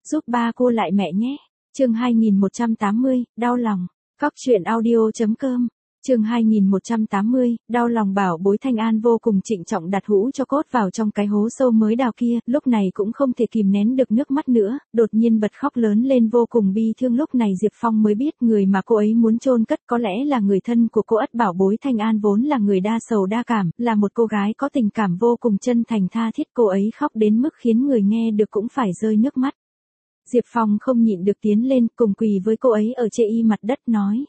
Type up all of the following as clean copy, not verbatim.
giúp ba cô lại mẹ nhé. Chương 2180, đau lòng. Cóc truyện audio.com. Chương 2180, đau lòng. Bảo bối Thanh An vô cùng trịnh trọng đặt hũ cho cốt vào trong cái hố sâu mới đào kia, lúc này cũng không thể kìm nén được nước mắt nữa, đột nhiên bật khóc lớn lên vô cùng bi thương. Lúc này Diệp Phong mới biết người mà cô ấy muốn chôn cất có lẽ là người thân của cô. Bảo bối Thanh An vốn là người đa sầu đa cảm, là một cô gái có tình cảm vô cùng chân thành tha thiết. Cô ấy khóc đến mức khiến người nghe được cũng phải rơi nước mắt. Diệp Phong không nhịn được tiến lên cùng quỳ với cô ấy ở chê y mặt đất nói: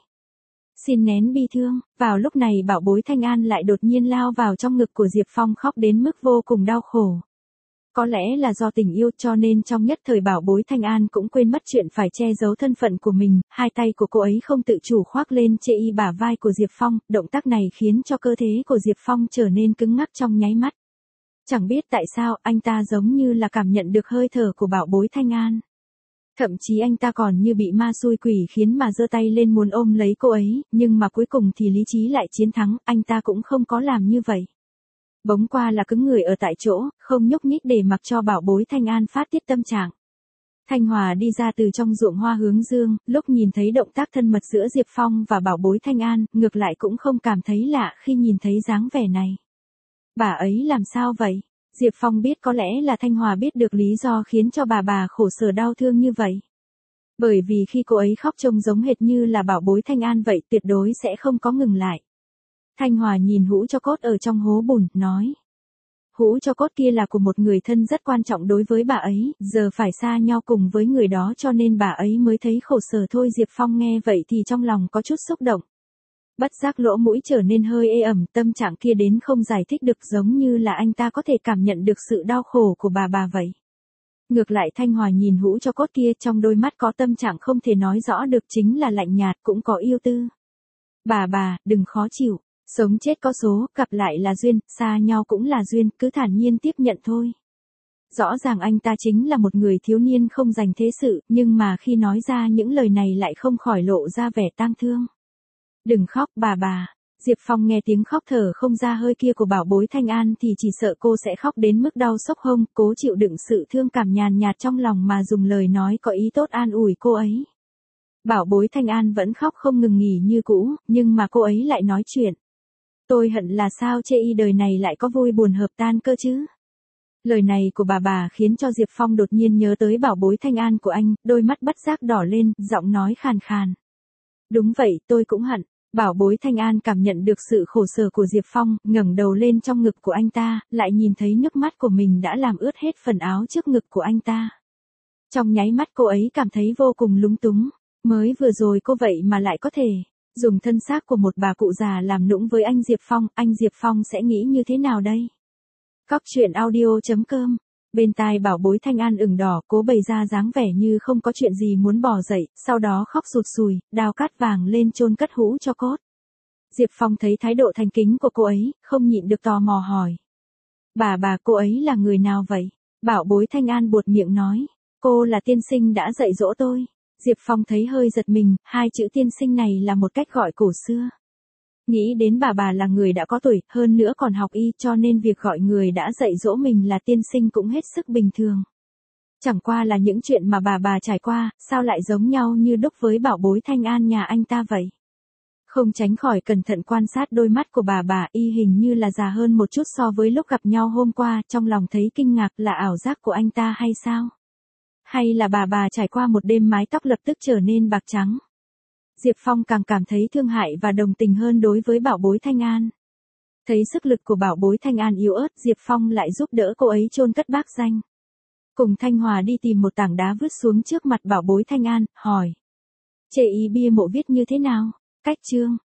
xin nén bi thương. Vào lúc này bảo bối Thanh An lại đột nhiên lao vào trong ngực của Diệp Phong khóc đến mức vô cùng đau khổ. Có lẽ là do tình yêu cho nên trong nhất thời bảo bối Thanh An cũng quên mất chuyện phải che giấu thân phận của mình, hai tay của cô ấy không tự chủ khoác lên chê y bả vai của Diệp Phong, động tác này khiến cho cơ thể của Diệp Phong trở nên cứng ngắc trong nháy mắt. Chẳng biết tại sao anh ta giống như là cảm nhận được hơi thở của bảo bối Thanh An. Thậm chí anh ta còn như bị ma xui quỷ khiến mà giơ tay lên muốn ôm lấy cô ấy, nhưng mà cuối cùng thì lý trí lại chiến thắng, anh ta cũng không có làm như vậy. Bỗng qua là cứng người ở tại chỗ, không nhúc nhích để mặc cho bảo bối Thanh An phát tiết tâm trạng. Thanh Hòa đi ra từ trong ruộng hoa hướng dương, lúc nhìn thấy động tác thân mật giữa Diệp Phong và bảo bối Thanh An, ngược lại cũng không cảm thấy lạ khi nhìn thấy dáng vẻ này. Bà ấy làm sao vậy? Diệp Phong biết có lẽ là Thanh Hòa biết được lý do khiến cho bà khổ sở đau thương như vậy. Bởi vì khi cô ấy khóc trông giống hệt như là bảo bối Thanh An vậy, tuyệt đối sẽ không có ngừng lại. Thanh Hòa nhìn hũ cho cốt ở trong hố bùn, nói: hũ cho cốt kia là của một người thân rất quan trọng đối với bà ấy, giờ phải xa nhau cùng với người đó cho nên bà ấy mới thấy khổ sở thôi. Diệp Phong nghe vậy thì trong lòng có chút xúc động. Bất giác lỗ mũi trở nên hơi ê ẩm, tâm trạng kia đến không giải thích được, giống như là anh ta có thể cảm nhận được sự đau khổ của bà vậy. Ngược lại Thanh Hòa nhìn hũ cho cốt kia, trong đôi mắt có tâm trạng không thể nói rõ được, chính là lạnh nhạt cũng có yêu tư. Bà, đừng khó chịu, sống chết có số, gặp lại là duyên, xa nhau cũng là duyên, cứ thản nhiên tiếp nhận thôi. Rõ ràng anh ta chính là một người thiếu niên không dành thế sự, nhưng mà khi nói ra những lời này lại không khỏi lộ ra vẻ tang thương. Đừng khóc bà. Diệp Phong nghe tiếng khóc thở không ra hơi kia của bảo bối Thanh An thì chỉ sợ cô sẽ khóc đến mức đau sốc hông, cố chịu đựng sự thương cảm nhàn nhạt trong lòng mà dùng lời nói có ý tốt an ủi cô ấy. Bảo bối Thanh An vẫn khóc không ngừng nghỉ như cũ, nhưng mà cô ấy lại nói chuyện: tôi hận là sao chê y đời này lại có vui buồn hợp tan cơ chứ. Lời này của bà khiến cho Diệp Phong đột nhiên nhớ tới bảo bối Thanh An của anh, đôi mắt bất giác đỏ lên, giọng nói khàn khàn: đúng vậy, tôi cũng hận. Bảo bối Thanh An cảm nhận được sự khổ sở của Diệp Phong, ngẩng đầu lên trong ngực của anh ta, lại nhìn thấy nước mắt của mình đã làm ướt hết phần áo trước ngực của anh ta. Trong nháy mắt cô ấy cảm thấy vô cùng lúng túng, mới vừa rồi cô vậy mà lại có thể dùng thân xác của một bà cụ già làm nũng với anh Diệp Phong sẽ nghĩ như thế nào đây? Cóc truyện audio.com. Bên tai bảo bối Thanh An ửng đỏ, cố bày ra dáng vẻ như không có chuyện gì muốn bỏ dậy, sau đó khóc sụt sùi, đào cát vàng lên chôn cất hũ cho cốt. Diệp Phong thấy thái độ thành kính của cô ấy, không nhịn được tò mò hỏi: bà cô ấy là người nào vậy? Bảo bối Thanh An buột miệng nói: cô là tiên sinh đã dạy dỗ tôi. Diệp Phong thấy hơi giật mình, hai chữ tiên sinh này là một cách gọi cổ xưa. Nghĩ đến bà là người đã có tuổi, hơn nữa còn học y, cho nên việc gọi người đã dạy dỗ mình là tiên sinh cũng hết sức bình thường. Chẳng qua là những chuyện mà bà trải qua, sao lại giống nhau như đúc với bảo bối Thanh An nhà anh ta vậy? Không tránh khỏi cẩn thận quan sát đôi mắt của bà y hình như là già hơn một chút so với lúc gặp nhau hôm qua, trong lòng thấy kinh ngạc, là ảo giác của anh ta hay sao? Hay là bà trải qua một đêm mái tóc lập tức trở nên bạc trắng? Diệp Phong càng cảm thấy thương hại và đồng tình hơn đối với bảo bối Thanh An. Thấy sức lực của bảo bối Thanh An yếu ớt, Diệp Phong lại giúp đỡ cô ấy chôn cất bác danh. Cùng Thanh Hòa đi tìm một tảng đá vứt xuống trước mặt bảo bối Thanh An, hỏi: chê y bia mộ viết như thế nào? Cách chương.